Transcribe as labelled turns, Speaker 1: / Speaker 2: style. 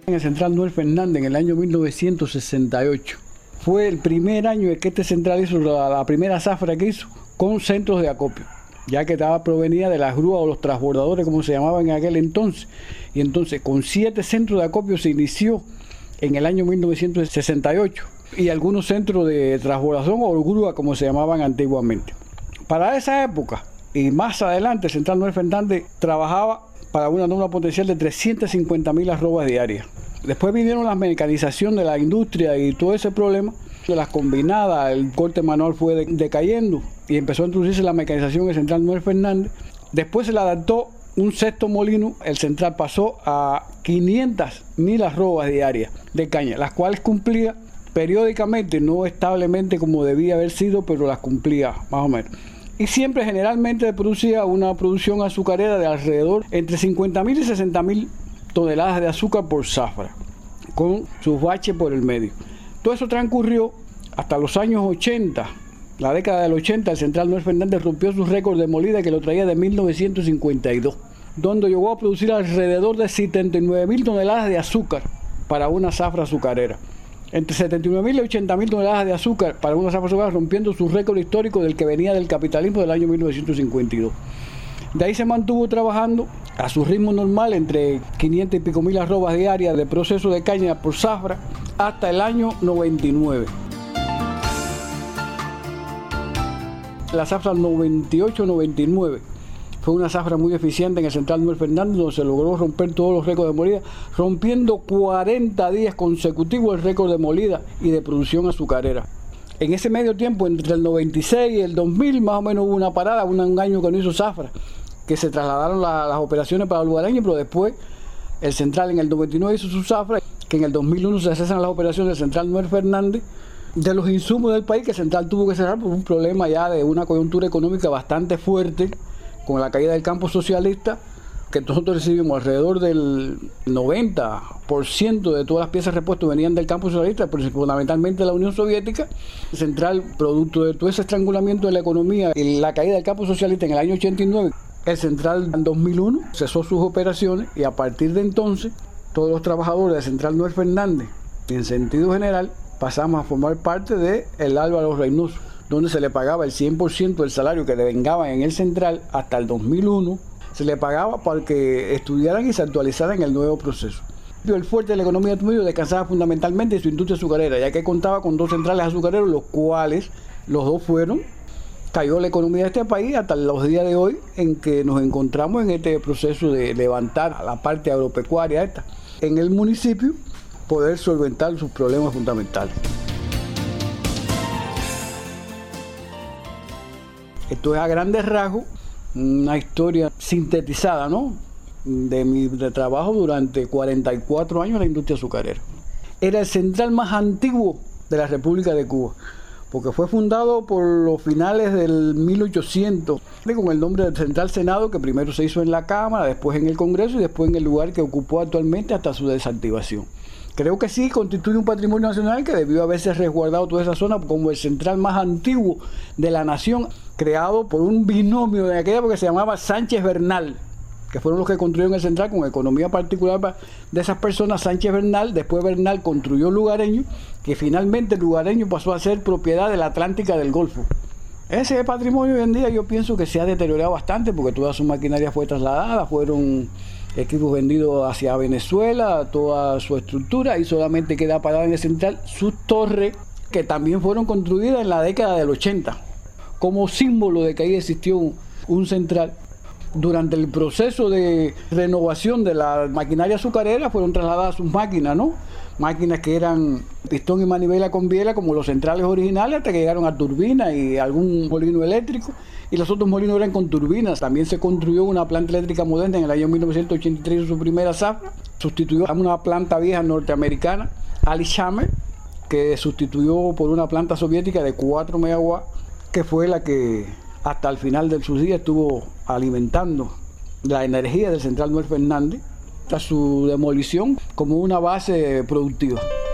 Speaker 1: En el Central Noel Fernández en el año 1968. Fue el primer año en que este central hizo la primera zafra que hizo con centros de acopio, ya que estaba provenida de las grúas o los transbordadores, como se llamaban en aquel entonces. Y entonces con 7 centros de acopio se inició en el año 1968 y algunos centros de transbordación o grúa, como se llamaban antiguamente. Para esa época y más adelante, el Central Noel Fernández trabajaba para una norma potencial de 350.000 arrobas diarias. Después vinieron la mecanización de la industria y todo ese problema de las combinadas, el corte manual fue decayendo y empezó a introducirse la mecanización en el Central Noel Fernández. Después se le adaptó un sexto molino, el central pasó a 500.000 arrobas diarias de caña, las cuales cumplía periódicamente, no establemente como debía haber sido, pero las cumplía más o menos. Y siempre generalmente producía una producción azucarera de alrededor entre 50.000 y 60.000 toneladas de azúcar por zafra, con sus baches por el medio. Todo eso transcurrió hasta los años 80, la década del 80, el Central Noel Fernández rompió su récord de molida que lo traía de 1952, donde llegó a producir alrededor de 79.000 toneladas de azúcar para una zafra azucarera. Entre 79.000 y 80.000 toneladas de azúcar para una zafra azucarera, rompiendo su récord histórico del que venía del capitalismo del año 1952. De ahí se mantuvo trabajando a su ritmo normal entre 500 y pico mil arrobas diarias de proceso de caña por zafra hasta el año 99. La zafra 98-99 fue una zafra muy eficiente en el Central Noel Fernández, donde se logró romper todos los récords de molida, rompiendo 40 días consecutivos el récord de molida y de producción azucarera. En ese medio tiempo, entre el 96 y el 2000, más o menos hubo una parada, un año que no hizo zafra, que se trasladaron las operaciones para lugareños, pero después el Central en el 99 hizo su zafra, que en el 2001 se cesan las operaciones del Central Noel Fernández, de los insumos del país, que el Central tuvo que cerrar por un problema ya de una coyuntura económica bastante fuerte, con la caída del campo socialista, que nosotros recibimos alrededor del 90% de todas las piezas de repuesto venían del campo socialista, pero fundamentalmente de la Unión Soviética. El Central, producto de todo ese estrangulamiento de la economía y la caída del campo socialista en el año 89, el Central en 2001 cesó sus operaciones y a partir de entonces todos los trabajadores del Central Noel Fernández, en sentido general, pasamos a formar parte del Álvaro Reynoso, donde se le pagaba el 100% del salario que devengaban en el Central hasta el 2001, se le pagaba para que estudiaran y se actualizaran en el nuevo proceso. El fuerte de la economía de Trujillo descansaba fundamentalmente en su industria azucarera, ya que contaba con 2 centrales azucareros, los cuales los 2 cayó la economía de este país hasta los días de hoy, en que nos encontramos en este proceso de levantar la parte agropecuaria en el municipio, poder solventar sus problemas fundamentales. Esto es a grandes rasgos una historia sintetizada, ¿no?, de mi trabajo durante 44 años en la industria azucarera. Era el central más antiguo de la República de Cuba, porque fue fundado por los finales del 1800, con el nombre del Central Senado, que primero se hizo en la Cámara, después en el Congreso y después en el lugar que ocupó actualmente hasta su desactivación. Creo que sí constituye un patrimonio nacional que debió haberse resguardado toda esa zona como el central más antiguo de la nación, creado por un binomio de aquella época que se llamaba Sánchez Bernal, que fueron los que construyeron el central con economía particular de esas personas. Sánchez Bernal, después Bernal construyó Lugareño, que finalmente Lugareño pasó a ser propiedad de la Atlántica del Golfo. Ese patrimonio hoy en día yo pienso que se ha deteriorado bastante porque toda su maquinaria fue trasladada, fueron equipos vendidos hacia Venezuela, toda su estructura, y solamente queda parada en el central sus torres, que también fueron construidas en la década del 80, como símbolo de que ahí existió un central. Durante el proceso de renovación de la maquinaria azucarera fueron trasladadas sus máquinas, ¿no? Máquinas que eran pistón y manivela con biela como los centrales originales, hasta que llegaron a turbinas y algún molino eléctrico, y los otros molinos eran con turbinas. También se construyó una planta eléctrica moderna en el año 1983, en su primera zafra, sustituyó a una planta vieja norteamericana, Alixamer, que sustituyó por una planta soviética de 4 megawatts, que fue la que hasta el final de sus días estuvo alimentando la energía del Central Noel Fernández, hasta su demolición como una base productiva.